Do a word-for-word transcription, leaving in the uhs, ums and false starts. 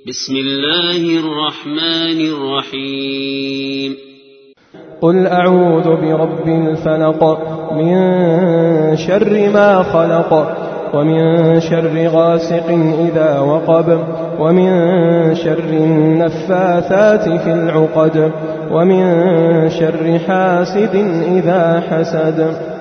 بسم الله الرحمن الرحيم قل أعوذ برب الفلق من شر ما خلق ومن شر غاسق إذا وقب ومن شر النفاثات في العقد ومن شر حاسد إذا حسد.